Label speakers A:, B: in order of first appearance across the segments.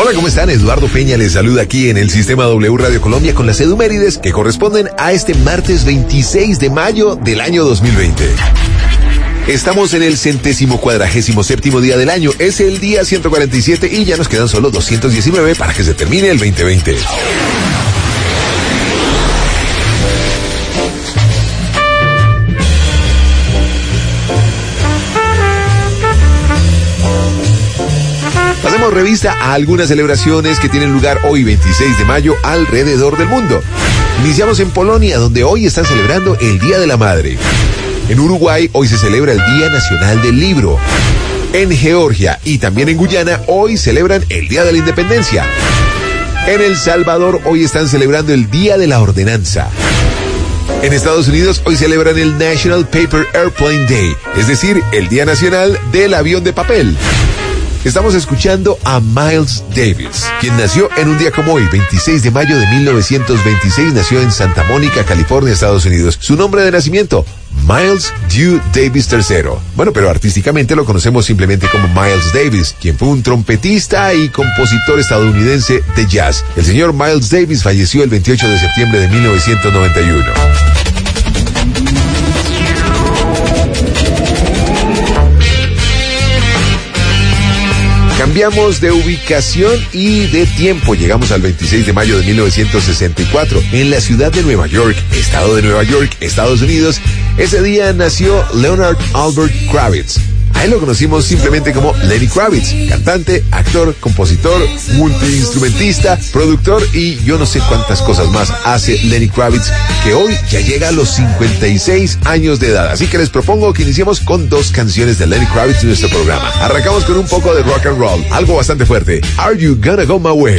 A: Hola, ¿cómo están? Eduardo Peña les saluda aquí en el Sistema W Radio Colombia con las edumérides que corresponden a este martes 26 de mayo del año 2020. Estamos en el 147º día del año, es el día 147 y ya nos quedan solo 219 para que se termine el 2020. Hacemos revista a algunas celebraciones que tienen lugar hoy 26 de mayo alrededor del mundo. Iniciamos en Polonia, donde hoy están celebrando el Día de la Madre. En Uruguay hoy se celebra el Día Nacional del Libro. En Georgia y también en Guyana hoy celebran el Día de la Independencia. En El Salvador hoy están celebrando el Día de la Ordenanza. En Estados Unidos hoy celebran el National Paper Airplane Day, es decir, el Día Nacional del Avión de Papel. Estamos escuchando a Miles Davis, quien nació en un día como hoy, 26 de mayo de 1926, nació en Santa Mónica, California, Estados Unidos. Su nombre de nacimiento, Miles Dew Davis III. Bueno, pero artísticamente lo conocemos simplemente como Miles Davis, quien fue un trompetista y compositor estadounidense de jazz. El señor Miles Davis falleció el 28 de septiembre de 1991. Cambiamos de ubicación y de tiempo. Llegamos al 26 de mayo de 1964 en la ciudad de Nueva York, estado de Nueva York, Estados Unidos. Ese día nació Leonard Albert Kravitz. A él lo conocimos simplemente como Lenny Kravitz, cantante, actor, compositor, multiinstrumentista, productor y yo no sé cuántas cosas más hace Lenny Kravitz, que hoy ya llega a los 56 años de edad. Así que les propongo que iniciemos con dos canciones de Lenny Kravitz en nuestro programa. Arrancamos con un poco de rock and roll, algo bastante fuerte. Are You Gonna Go My Way?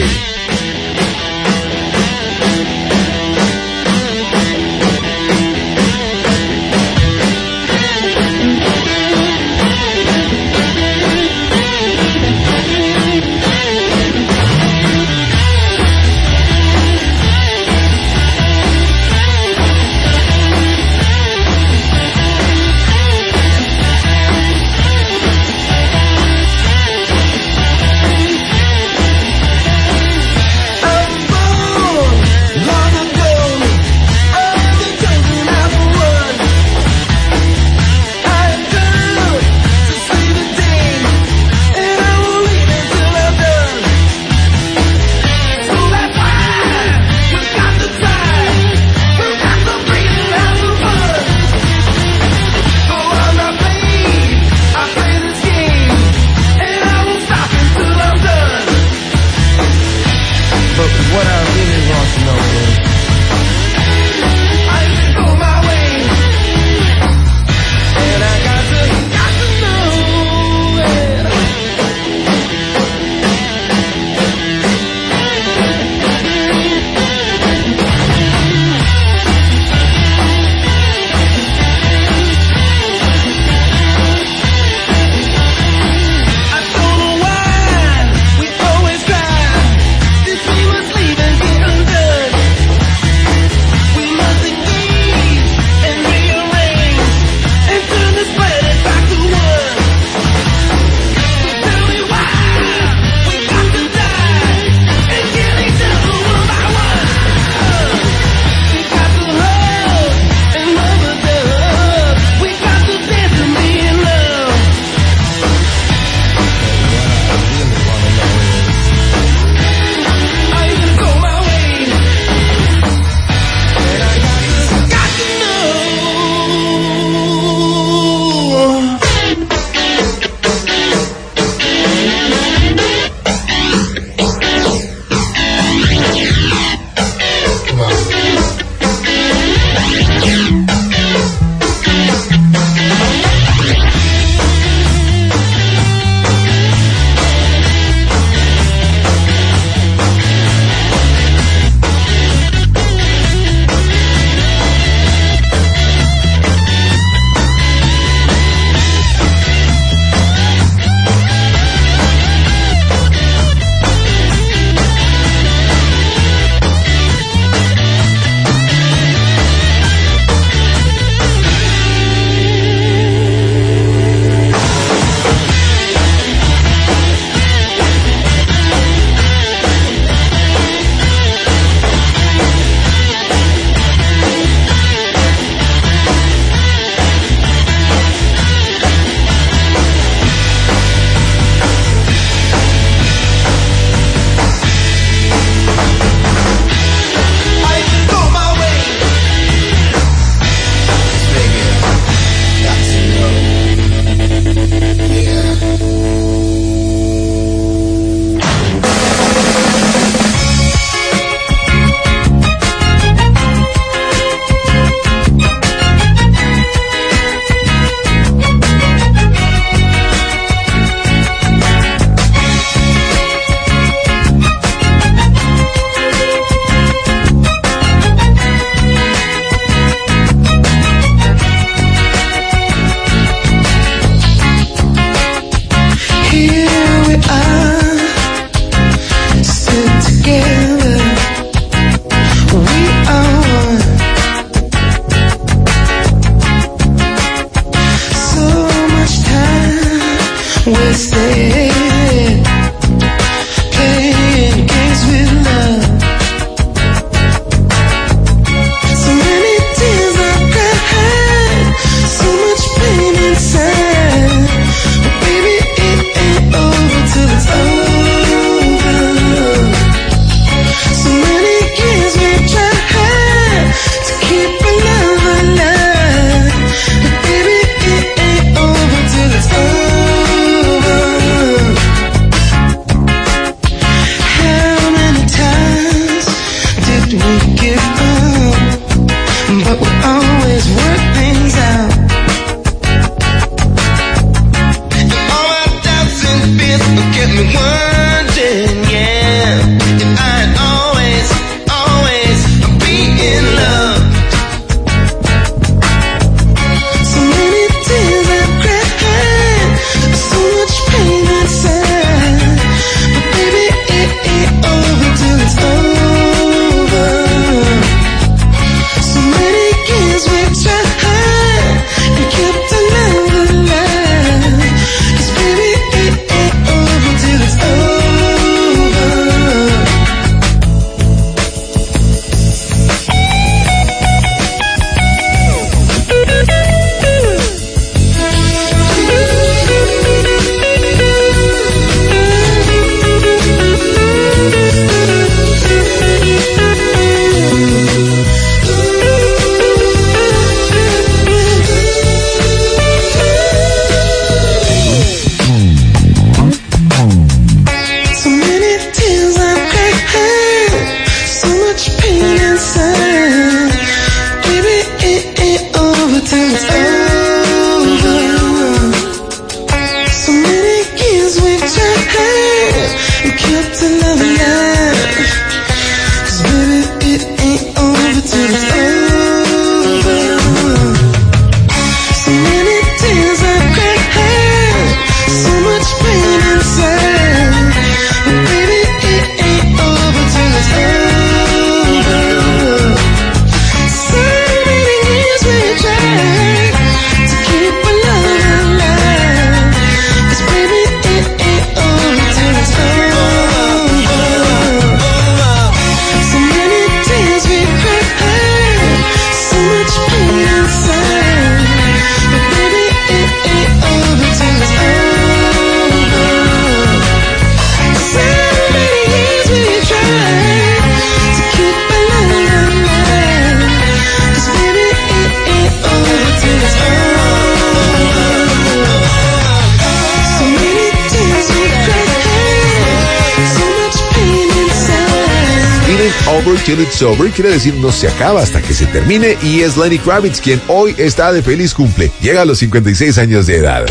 A: over till it's over, quiere decir no se acaba hasta que se termine, y es Lenny Kravitz quien hoy está de feliz cumple. Llega a los 56 años de edad.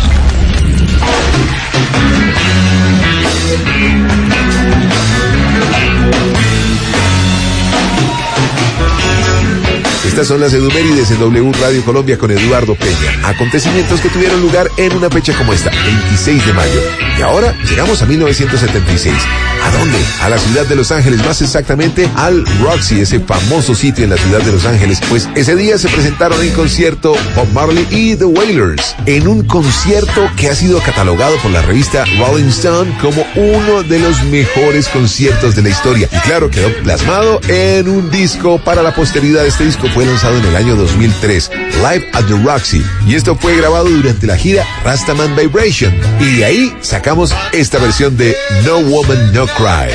A: Estas son las edumérides en W Radio Colombia con Eduardo Peña. Acontecimientos que tuvieron lugar en una fecha como esta, 26 de mayo. Y ahora llegamos a 1976. ¿A dónde? A la ciudad de Los Ángeles, más exactamente al Roxy, ese famoso sitio en la ciudad de Los Ángeles. Pues ese día se presentaron en concierto Bob Marley y The Wailers, en un concierto que ha sido catalogado por la revista Rolling Stone como uno de los mejores conciertos de la historia. Y claro, quedó plasmado en un disco para la posteridad. Este disco fue lanzado en el año 2003, Live at the Roxy, y esto fue grabado durante la gira Rastaman Vibration, y de ahí sacamos esta versión de No Woman No Cry.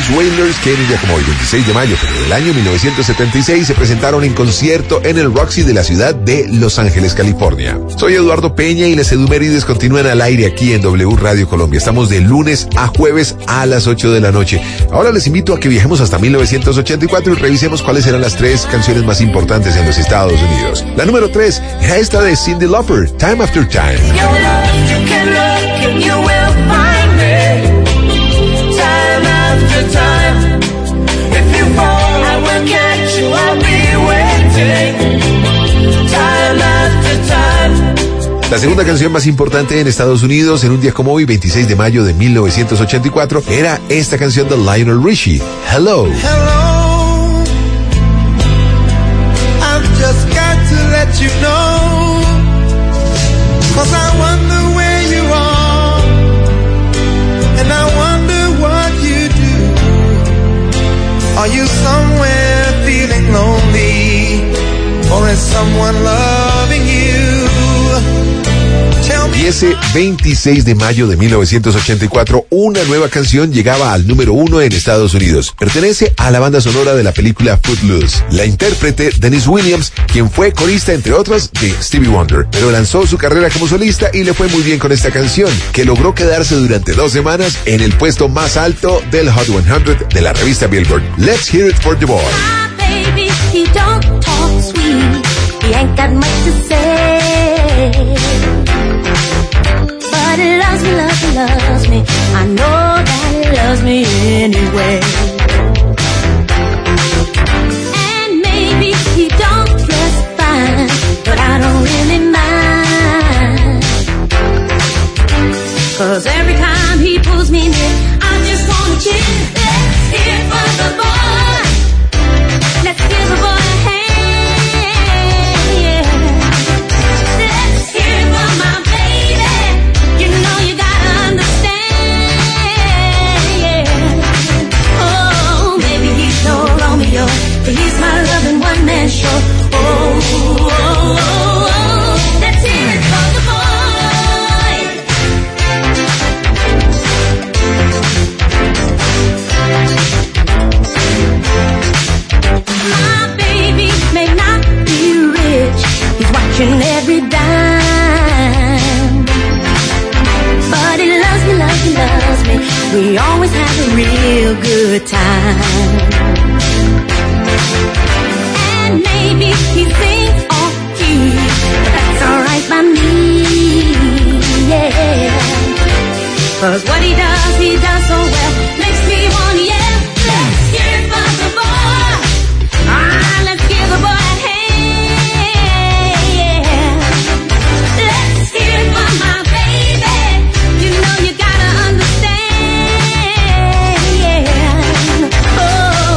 A: Los Wailers, que en un día como hoy, 26 de mayo, pero del año 1976, se presentaron en concierto en el Roxy de la ciudad de Los Ángeles, California. Soy Eduardo Peña y las Edumérides continúan al aire aquí en W Radio Colombia. Estamos de lunes a jueves a las 8 de la noche. Ahora les invito a que viajemos hasta 1984 y revisemos cuáles eran las 3 canciones más importantes en los Estados Unidos. La número 3 era esta de Cyndi Lauper, Time After Time. La segunda canción más importante en Estados Unidos en un día como hoy, 26 de mayo de 1984, era esta canción de Lionel Richie, Hello.
B: Hello, I've just got to let you know, 'cause I wonder where you are, and I wonder what you do. Are you somewhere feeling lonely, or is someone loving you?
A: Y ese 26 de mayo de 1984, una nueva canción llegaba al número 1 en Estados Unidos. Pertenece a la banda sonora de la película Footloose. La intérprete, Denise Williams, quien fue corista, entre otras, de Stevie Wonder, pero lanzó su carrera como solista y le fue muy bien con esta canción, que logró quedarse durante 2 semanas en el puesto más alto del Hot 100 de la revista Billboard. Let's hear it for the boy.
C: My baby, he don't talk sweet. He ain't got much to say. But he loves me, loves me, loves me. I know that he loves me anyway. And maybe he don't dress fine, but I don't really mind. 'Cause every time he pulls me near, I just wanna cheer. Let's hear it for the boy. Let's give the boy a hand. He's my loving one-man show. Oh, oh, oh, oh. Let's hear it for the boy. My baby may not be rich. He's watching every dime. But he loves me, loves me, loves me. We always have a real good time. And maybe he sings off key, but that's alright by me, yeah. 'Cause what he does so well, makes me wanna yell. Let's hear it for the boy. Ah, let's give the boy a hand, yeah. Let's hear it for my baby. You know you gotta understand, yeah. Oh.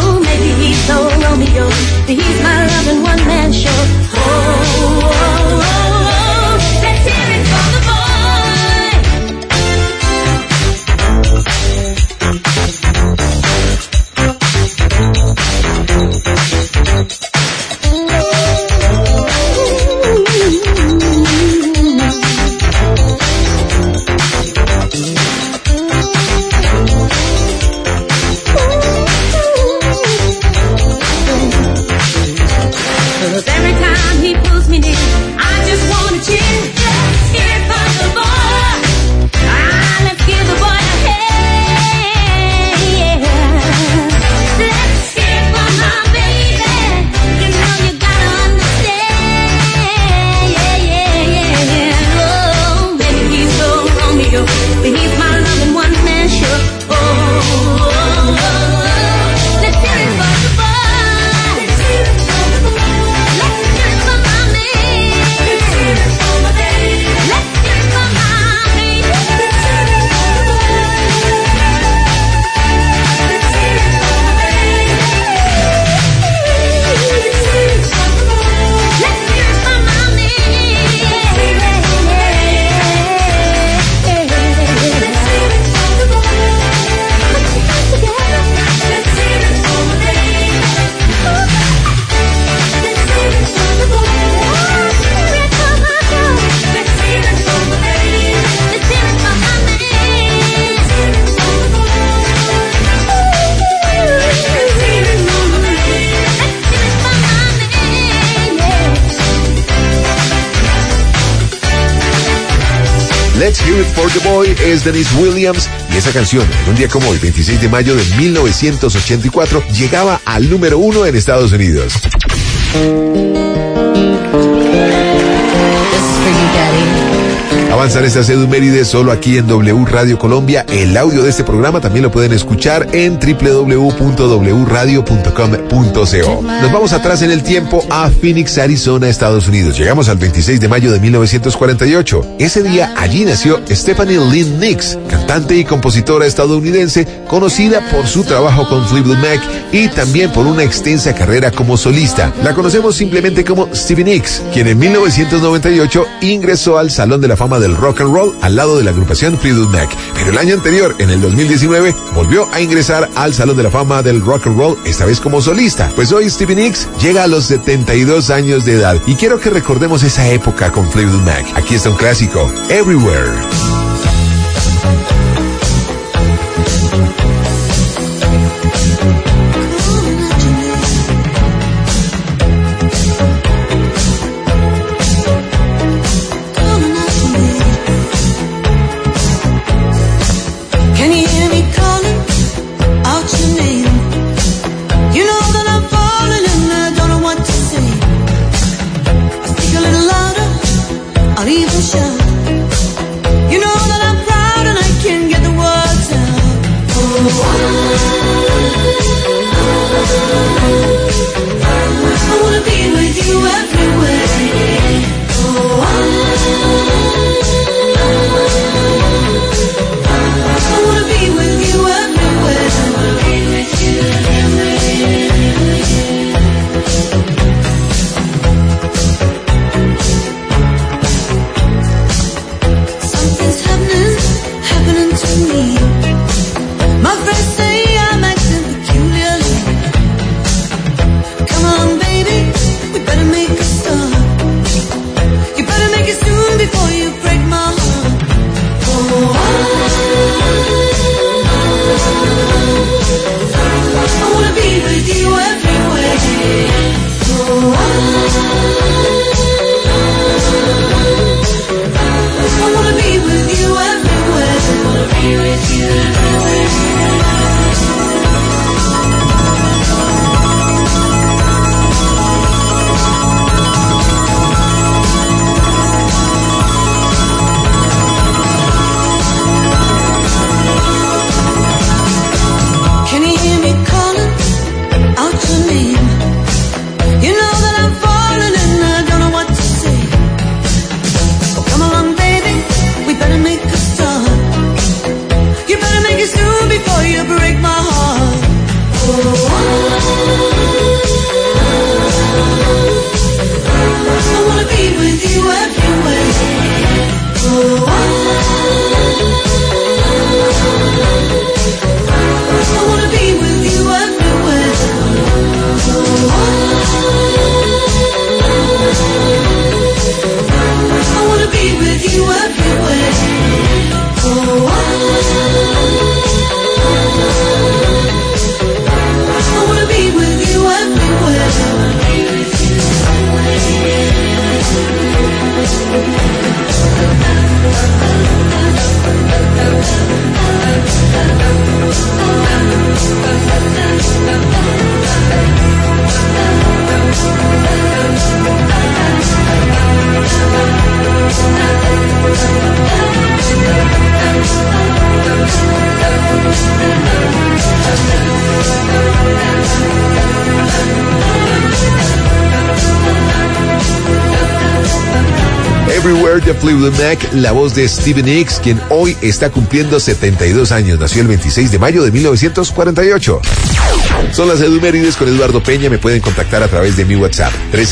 A: Let's Hear It for the Boy es Denise Williams y esa canción, en un día como hoy, 26 de mayo de 1984, llegaba al número 1 en Estados Unidos. Avanzan estas edumérides solo aquí en W Radio Colombia. El audio de este programa también lo pueden escuchar en www.wradio.com.co. Nos vamos atrás en el tiempo a Phoenix, Arizona, Estados Unidos. Llegamos al 26 de mayo de 1948. Ese día allí nació Stephanie Lynn Nicks, cantante y compositora estadounidense, conocida por su trabajo con Fleetwood Mac y también por una extensa carrera como solista. La conocemos simplemente como Stevie Nicks, quien en 1998 ingresó al Salón de la Fama del Rock and Roll al lado de la agrupación Fleetwood Mac. Pero el año anterior, en el 2019, volvió a ingresar al Salón de la Fama del Rock and Roll, esta vez como solista. Pues hoy Stevie Nicks llega a los 72 años de edad y quiero que recordemos esa época con Fleetwood Mac. Aquí está un clásico, Everywhere. Everywhere de Fleetwood Mac, la voz de Stevie Nicks, quien hoy está cumpliendo 72 años. Nació el 26 de mayo de 1948. Son las edumérides con Eduardo Peña. Me pueden contactar a través de mi WhatsApp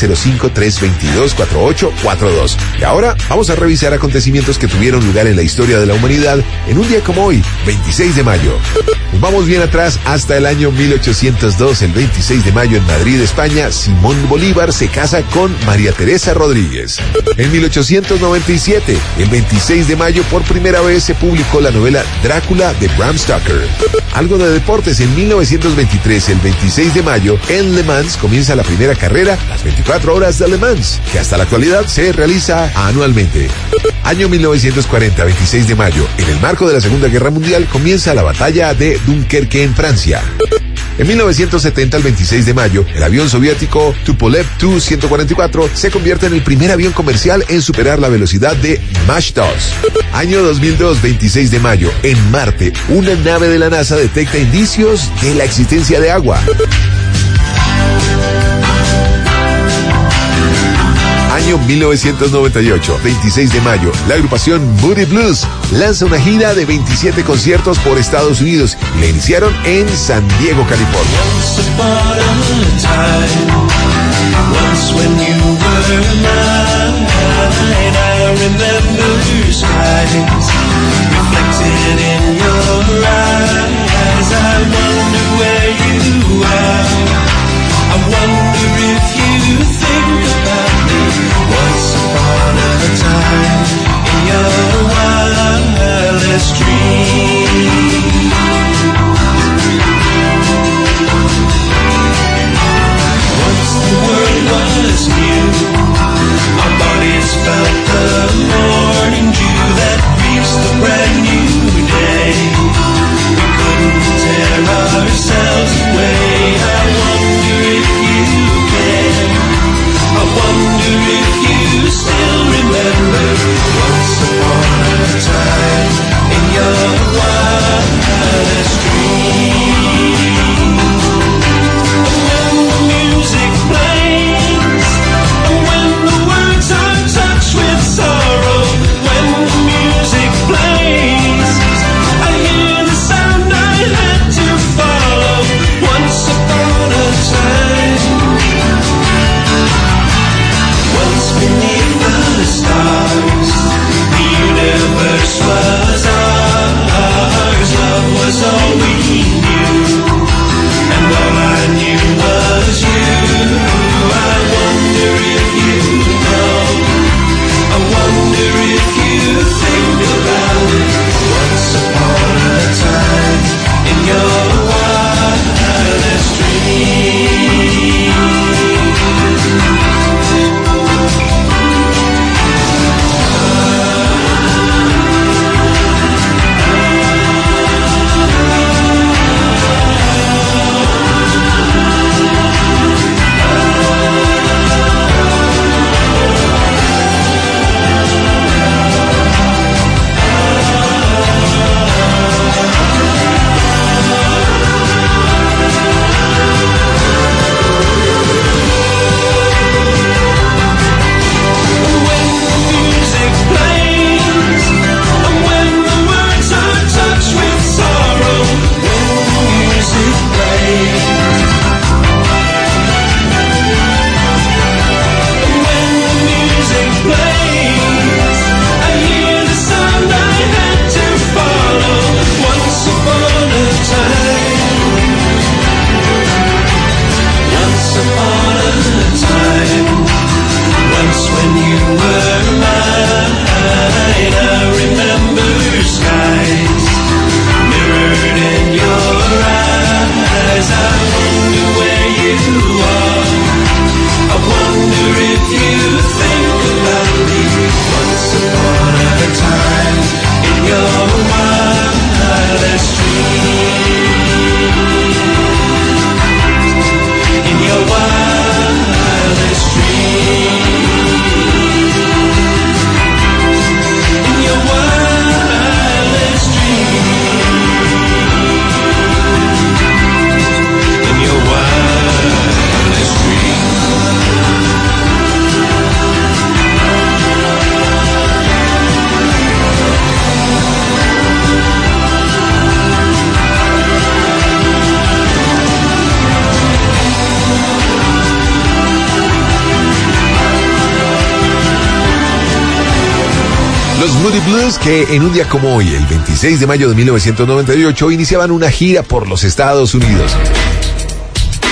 A: 305-322-4842. Y ahora vamos a revisar acontecimientos que tuvieron lugar en la historia de la humanidad en un día como hoy, 26 de mayo. Nos vamos bien atrás hasta el año 1802. El 26 de mayo en Madrid, España, Simón Bolívar se casa con María Teresa Rodríguez. En 1800 1997, el 26 de mayo, por primera vez se publicó la novela Drácula de Bram Stoker. Algo de deportes, en 1923, el 26 de mayo, en Le Mans comienza la primera carrera, las 24 horas de Le Mans, que hasta la actualidad se realiza anualmente. Año 1940, 26 de mayo, en el marco de la Segunda Guerra Mundial, comienza la batalla de Dunkerque en Francia. En 1970, el 26 de mayo, el avión soviético Tupolev Tu-144 se convierte en el primer avión comercial en superar la velocidad de Mach 2. Año 2002, 26 de mayo, en Marte, una nave de la NASA detecta indicios de la existencia de agua. Año 1998, 26 de mayo, la agrupación Moody Blues lanza una gira de 27 conciertos por Estados Unidos y la iniciaron en San Diego, California.
B: Once upon a time in your wildest dream. Once the world was new, our bodies felt the morning dew that greets the brand new day. We couldn't tear ourselves away. I wonder if you can. I wonder if you still remember once upon a time in your wildest dream. And when the music plays, and when the words are touched with sorrow, when the music plays, I hear the sound I had to follow once upon a time. Once beneath the stars, the universe was ours. Love was all we knew, and all I knew was you. I wonder if you know, I wonder if you think about it. Once upon a time in your wildest dream.
A: Los Moody Blues, que en un día como hoy, el 26 de mayo de 1998, iniciaban una gira por los Estados Unidos.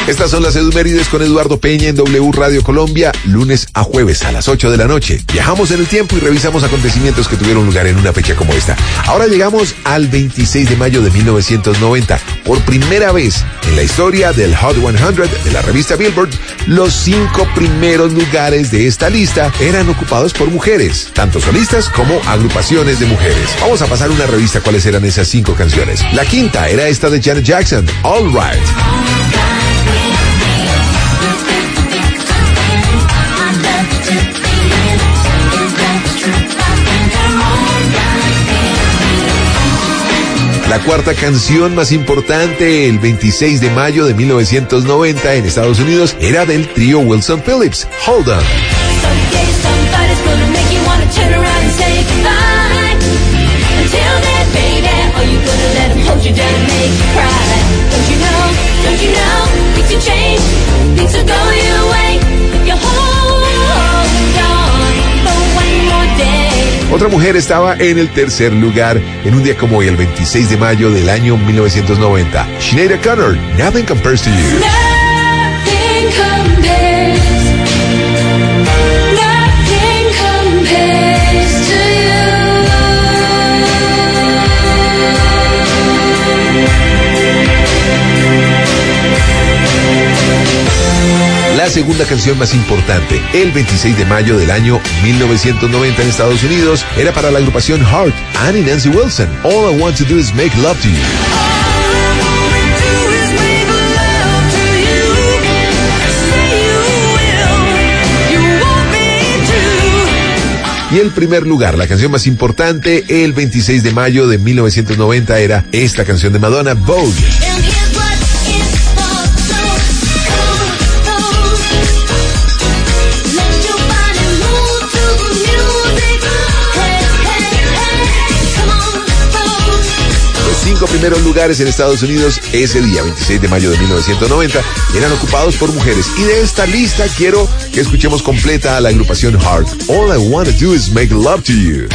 A: Estas son las efemérides con Eduardo Peña en W Radio Colombia, lunes a jueves a las 8 de la noche. Viajamos en el tiempo y revisamos acontecimientos que tuvieron lugar en una fecha como esta. Ahora llegamos al 26 de mayo de 1990. Por primera vez en la historia del Hot 100 de la revista Billboard, los 5 primeros lugares de esta lista eran ocupados por mujeres, tanto solistas como agrupaciones de mujeres. Vamos a pasar una revista cuáles eran esas 5 canciones. La quinta era esta de Janet Jackson, All Right. La cuarta canción más importante el 26 de mayo de 1990 en Estados Unidos era del trío Wilson Phillips, Hold On. Otra mujer estaba en el tercer lugar en un día como hoy, el 26 de mayo del año 1990. Sinead O'Connor, Nothing Compares to You.
C: Nothing compares. Nothing compares to
A: La segunda canción más importante, el 26 de mayo del año 1990 en Estados Unidos, era para la agrupación Heart, Annie Nancy Wilson. All I Want to Do Is Make Love to You. Y el primer lugar, la canción más importante, el 26 de mayo de 1990 era esta canción de Madonna, Vogue. Los 5 primeros lugares en Estados Unidos ese día, 26 de mayo de 1990, eran ocupados por mujeres. Y de esta lista quiero que escuchemos completa a la agrupación Heart. All I Wanna Do Is Make Love to You.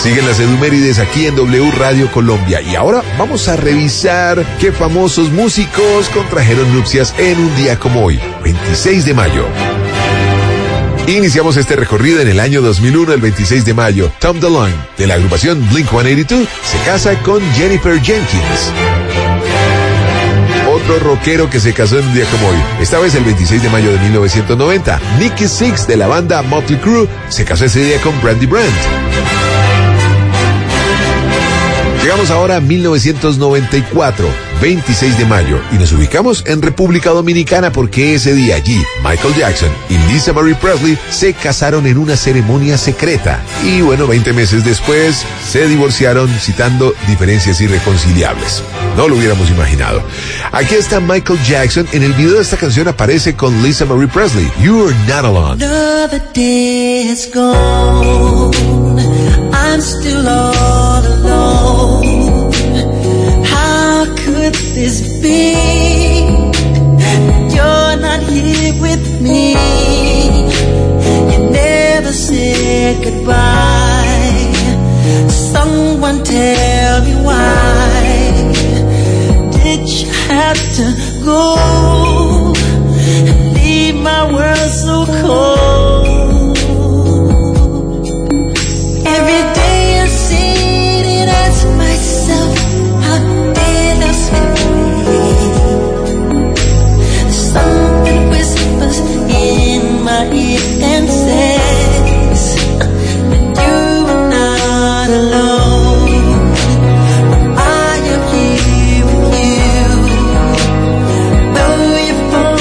A: Siguen las Edumérides aquí en W Radio Colombia. Y ahora vamos a revisar qué famosos músicos contrajeron nupcias en un día como hoy, 26 de mayo. Iniciamos este recorrido en el año 2001, el 26 de mayo. Tom DeLonge, de la agrupación Blink-182, se casa con Jennifer Jenkins. Otro rockero que se casó en un día como hoy, esta vez el 26 de mayo de 1990. Nicky Sixx, de la banda Motley Crue, se casó ese día con Brandy Brandt. Llegamos ahora a 1994, 26 de mayo, y nos ubicamos en República Dominicana porque ese día allí Michael Jackson y Lisa Marie Presley se casaron en una ceremonia secreta. Y bueno, 20 meses después se divorciaron, citando diferencias irreconciliables. No lo hubiéramos imaginado. Aquí está Michael Jackson. En el video de esta canción aparece con Lisa Marie Presley. You're Not Alone.
B: Another day has gone. I'm still all alone. How could this be? You're not here with me. You never said goodbye. Someone tell me why did you have to go and leave my world so cold? Every day I sit and ask myself, how did I slip away? Something whispers in my ear and says that you are not alone. I am here with you. Though your phone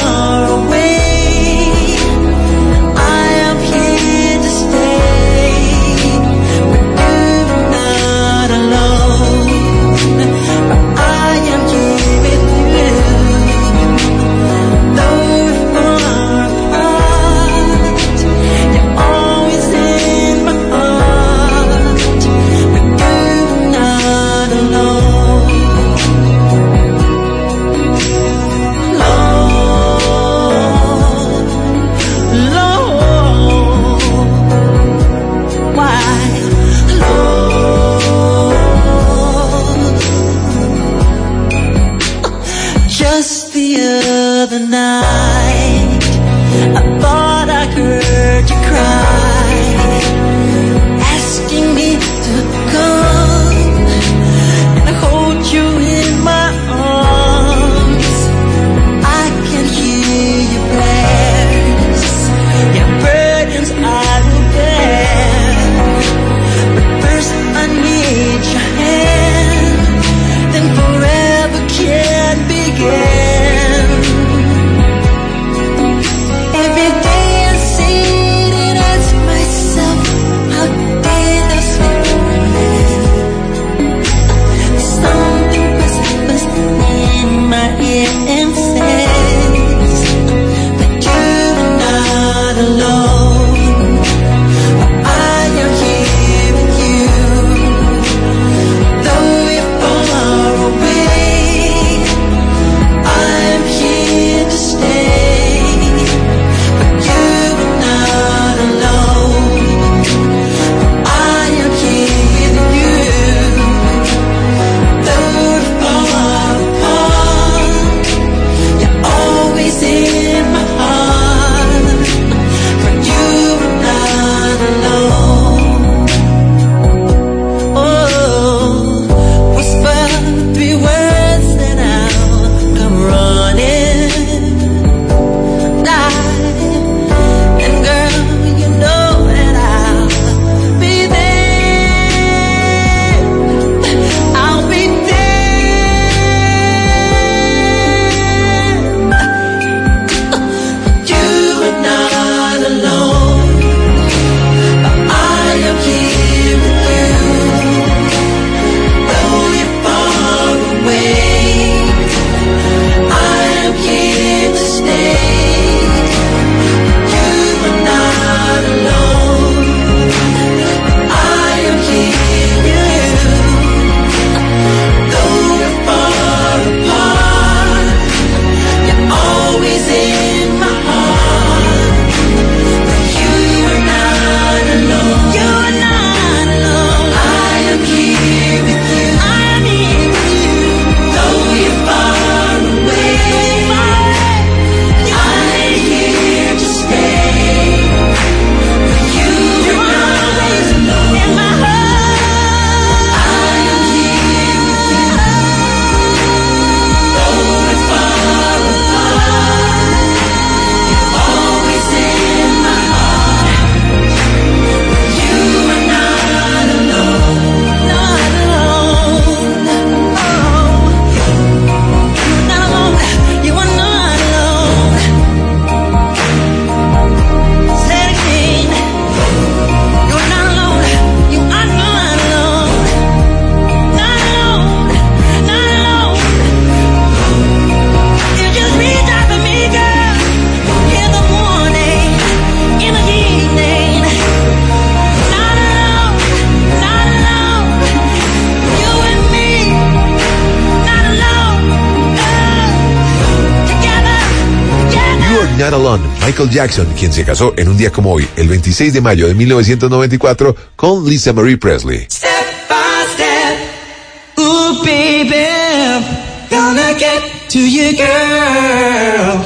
A: Michael Jackson, quien se casó en un día como hoy, el 26 de mayo de 1994, con Lisa Marie Presley.
B: Step by step, ooh baby, gonna get to you, girl.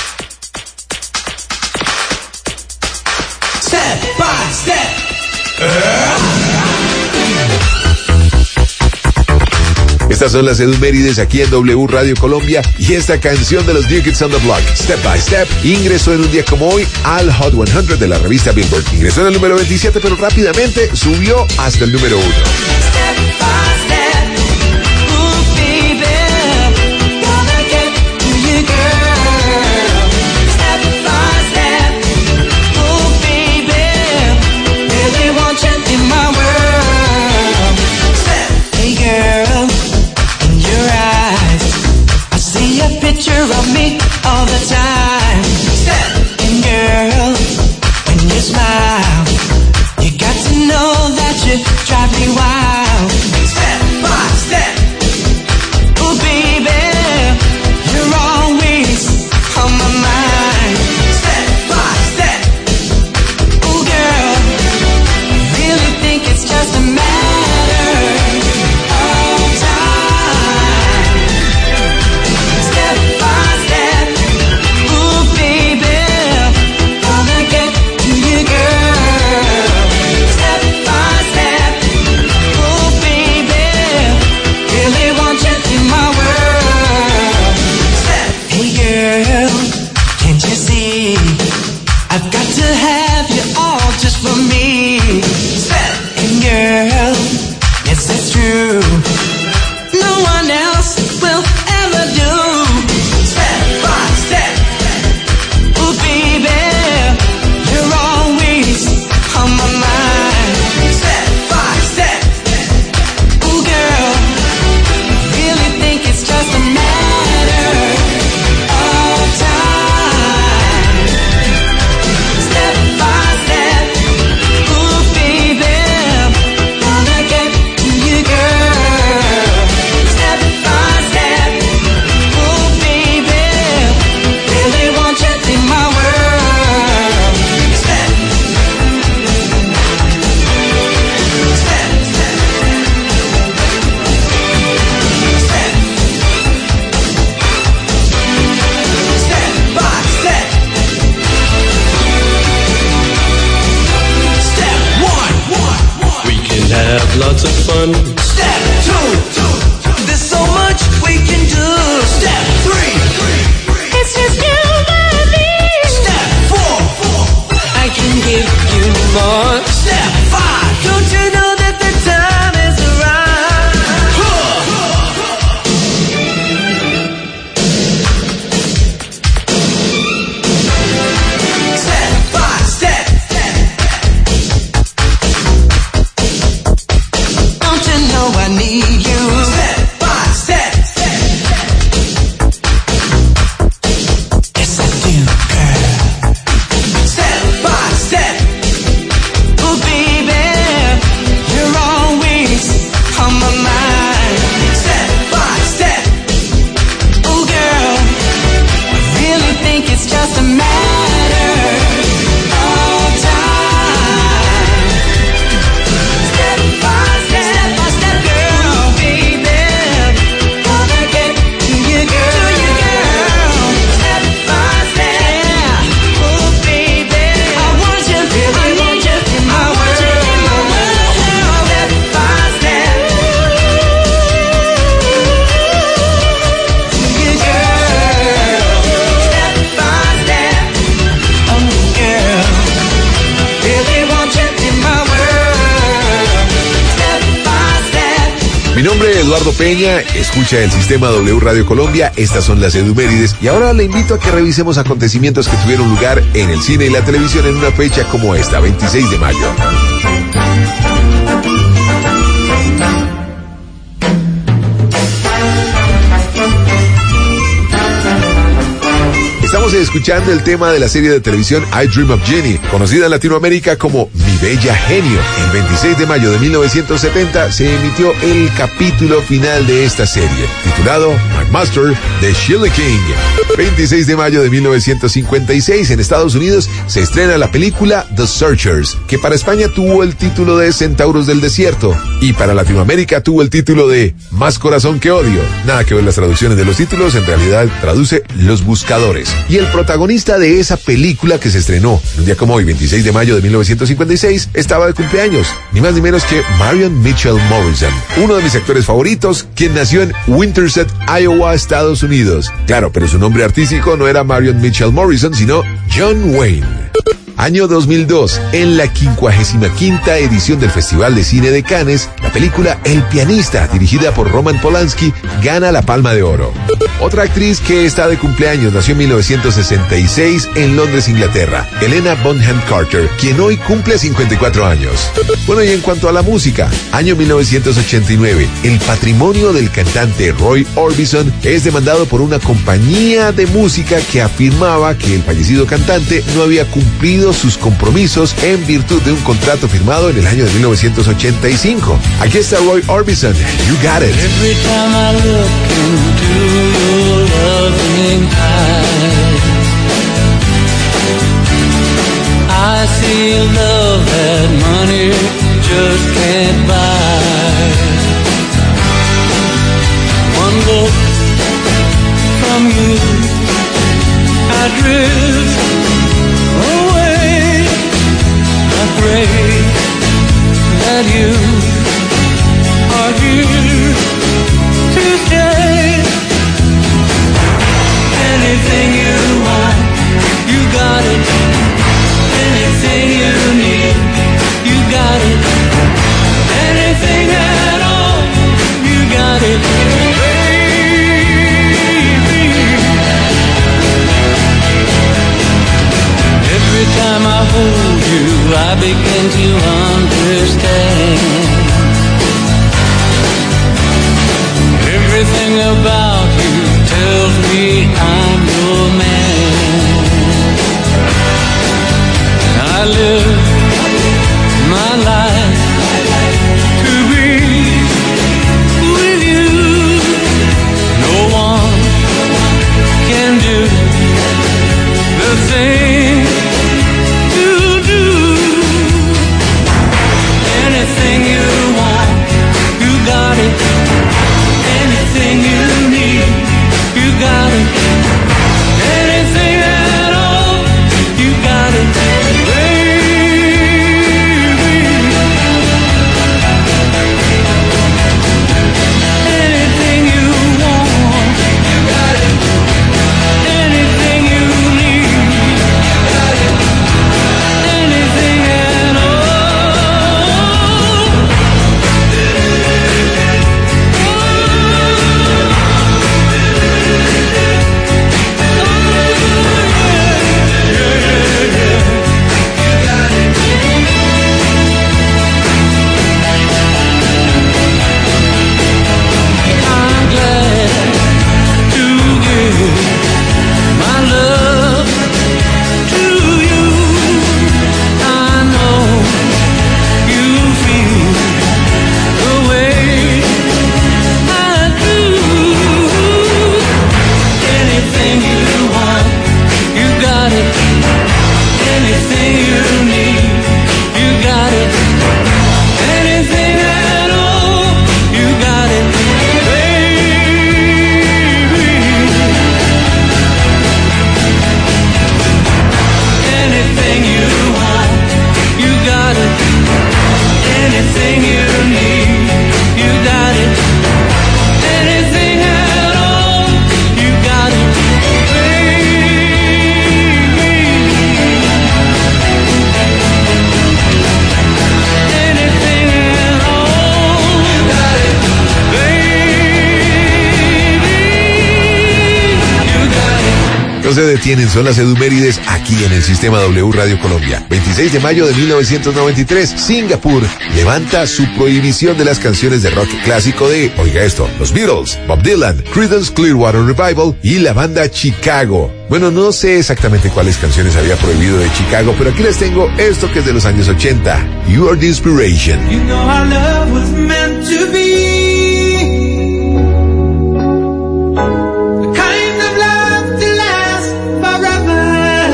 B: Step by step.
A: Estas son las edumérides aquí en W Radio Colombia y esta canción de los New Kids on the Block, Step by Step, ingresó en un día como hoy al Hot 100 de la revista Billboard. Ingresó en el número 27, pero rápidamente subió hasta el número 1.
B: Picture of me all the time. And girl, when you smile, you got to know that you drive me wild. Step by step. Oh baby, you're always on my mind. Step by step. Oh girl, I really think it's just a matter of time. Step by step, ooh baby, gonna get to you, girl. Step by step, ooh baby, really want you in my world. Step, hey girl, can't you see? I've got to have you all just for me. Step, and girl, yes it's true. No one else will ever do. Step by step. Ooh, baby, you're always on my mind. Step by step. Ooh, girl, I really think it's just a matter of time. Step by step. Ooh, baby, gonna get to you, girl. Step by step. Ooh, baby, really want you in my world. Step. Step. Step. Step by step. Step one.
D: We can have lots of fun.
B: Step two. There's so much we can do. Step three.
C: It's just you and me.
B: Step four.
D: I can give you more.
B: Step five. Don't you know that the time is right? Step by step. Don't you know I need you? Step by step. Yes, I do, girl. Step by step. Oh, baby, you're always on my mind. Step by step. Oh, girl, I really think it's just a matter of time. Step by step, girl, baby, gonna get to you, girl. Step by step, oh baby, I want you, I need you in my world. Step by step, to you, girl. Step by step, oh girl, really want you in my world. Step by step.
A: Mi nombre es Eduardo Peña, escucha el sistema W Radio Colombia, estas son las edumérides y ahora le invito a que revisemos acontecimientos que tuvieron lugar en el cine y la televisión en una fecha como esta, 26 de mayo. Estamos escuchando el tema de la serie de televisión I Dream of Jeannie, conocida en Latinoamérica como Mi Bella Genio. El 26 de mayo de 1970 se emitió el capítulo final de esta serie, titulado My Master, de Sheila King. 26 de mayo de 1956 en Estados Unidos se estrena la película The Searchers, que para España tuvo el título de Centauros del Desierto y para Latinoamérica tuvo el título de Más Corazón que Odio. Nada que ver las traducciones de los títulos, en realidad traduce Los Buscadores. Y el protagonista de esa película, que se estrenó un día como hoy, 26 de mayo de 1956, estaba de cumpleaños, ni más ni menos que Marion Mitchell Morrison, uno de mis actores favoritos, quien nació en Winterset, Iowa, Estados Unidos. Claro, pero su nombre artístico no era Marion Mitchell Morrison, sino John Wayne. Año 2002, en la 55ª edición del Festival de Cine de Cannes, la película El Pianista, dirigida por Roman Polanski, gana la Palma de Oro. Otra actriz que está de cumpleaños nació en 1966 en Londres, Inglaterra, Helena Bonham Carter, quien hoy cumple 54 años. Bueno, y en cuanto a la música, año 1989, el patrimonio del cantante Roy Orbison es demandado por una compañía de música que afirmaba que el fallecido cantante no había cumplido sus compromisos en virtud de un contrato firmado en el año de 1985. Aquí está Roy Orbison, You Got It.
D: Every time I look into your loving eyes, I see a love that money just can't buy. One look from you, I drift away. I pray that you are here to stay. Anything you want, you got it. Anything you need, you got it. Anything at all, you got it, baby. Every time I hold you, I begin to understand. Everything about you tells me I'm your man. I live my life to be with you. No one can do the thing you do. Anything you want, you got it. Anything you need.
A: No se detienen, son las Edumérides aquí en el Sistema W Radio Colombia. 26 de mayo de 1993, Singapur levanta su prohibición de las canciones de rock clásico de, oiga esto, los Beatles, Bob Dylan, Creedence Clearwater Revival y la banda Chicago. Bueno, no sé exactamente cuáles canciones había prohibido de Chicago, pero aquí les tengo esto que es de los años 80. You Are the Inspiration.
B: You know our love was meant to be the kind of love to last forever.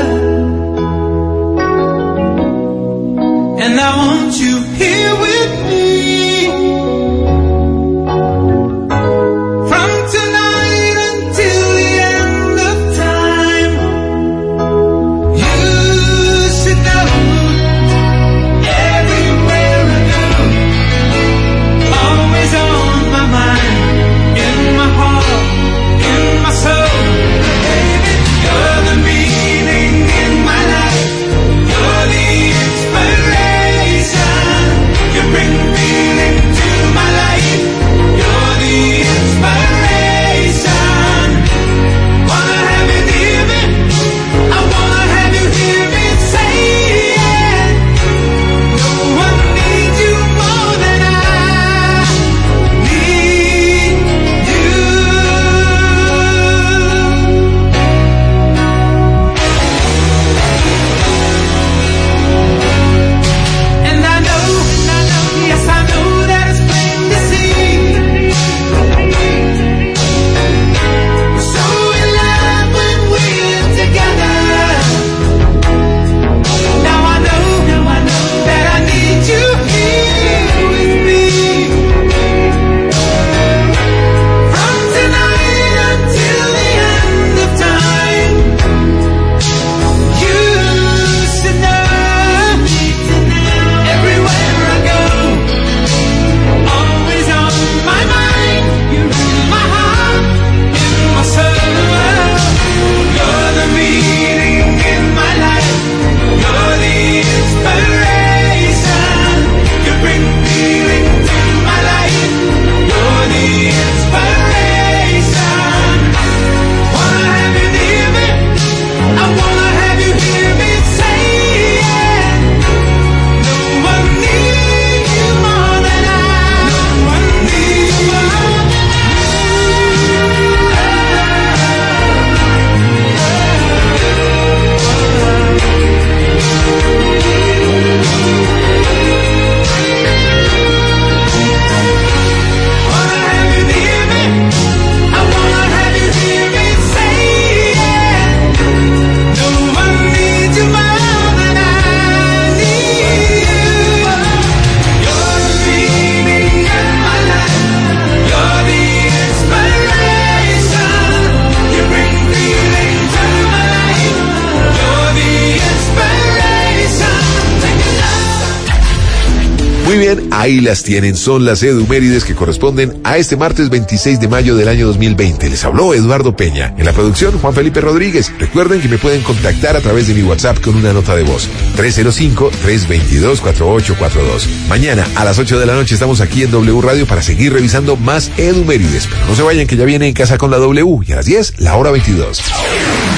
B: And I want you here with me from tonight until the end of time. You should know everywhere I go, always on my mind, in my heart, in my soul. Baby, you're the meaning in my life. You're the inspiration. You bring meaning to my life. You're the inspiration. Wanna have you near me? I wanna have you hear me say it. No one needs you more than I need you. And I know, yes I know that it's plain to see. We're so in love when we're together. Now I know that I need you here with me. From tonight until the end of time. You should know everywhere I go, always on my mind. You're in my heart, in my soul. You're the meaning in my life. You're the inspiration. You bring feeling to my life. You're the inspiration. Wanna have you near me? I wanna have you hear me say it. No one needs you more than I. No one needs you more than Wanna have you near me? I wanna have you hear me say it. No one needs you more than I need you. You're the meaning in my life. You're the inspiration. You bring feeling to my life. You're the inspiration. Take it love.
A: Muy bien, ahí las tienen, son las Edumérides que corresponden a este martes 26 de mayo del año 2020. Les habló Eduardo Peña. En la producción, Juan Felipe Rodríguez. Recuerden que me pueden contactar a través de mi WhatsApp con una nota de voz. 305-322-4842. Mañana a las 8 de la noche estamos aquí en W Radio para seguir revisando más Edumérides. Pero no se vayan que ya viene En Casa con la W y a las 10, la hora 22.